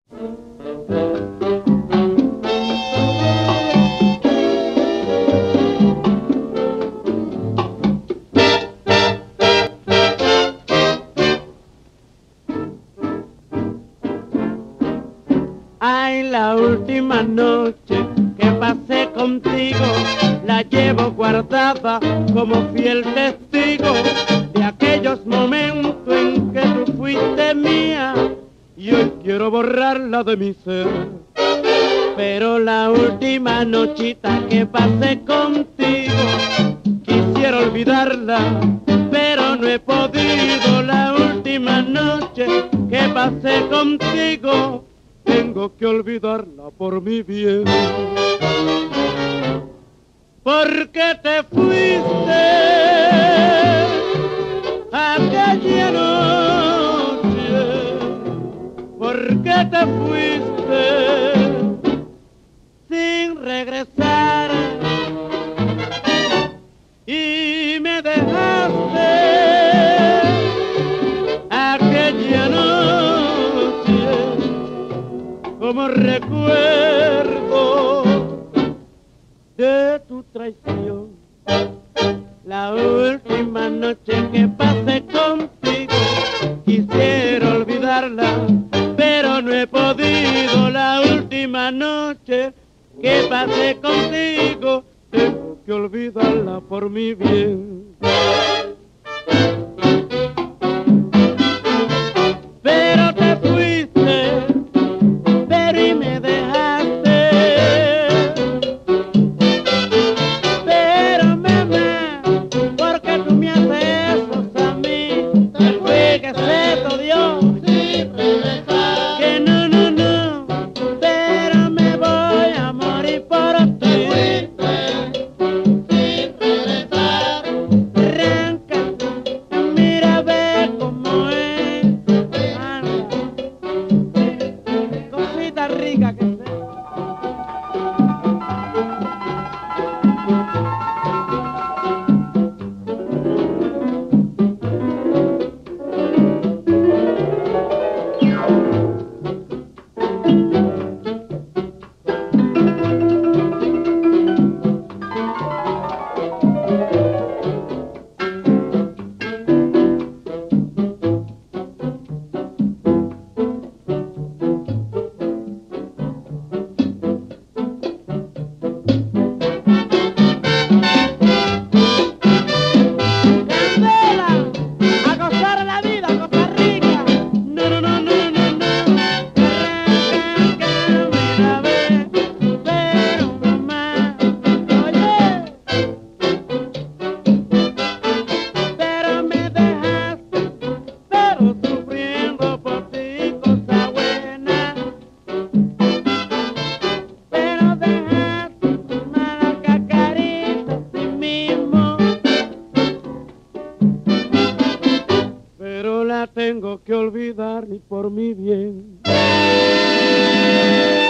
Ay, la última noche que pasé contigo, la llevo guardada como fiel testigo de aquellos momentos en que tú fuiste mía, y hoy quiero borrarla de mi ser. Pero la última nochita que pasé contigo, quisiera olvidarla, pero no he podido. La última noche que pasé contigo, tengo que olvidarla por mi bien. Porque te fuiste aquella noche, porque te fuiste sin regresar y me dejaste aquella noche como recuerdo de tu traición. La última noche que pasé contigo, quisiera olvidarla, pero no he podido. La última noche que pasé contigo, tengo que olvidarla por mi bien. Pero te fuiste, pero y me dejaste. Pero mamá, ¿por qué tú me haces eso a mí? Te fui que se te dio sin regresar. Que no, no, no, pero me voy a morir por ti. Te fuiste sin regresar. Arranca, mira, ve cómo es. Anda, cosita rica que sea. Tengo que olvidar y por mi bien.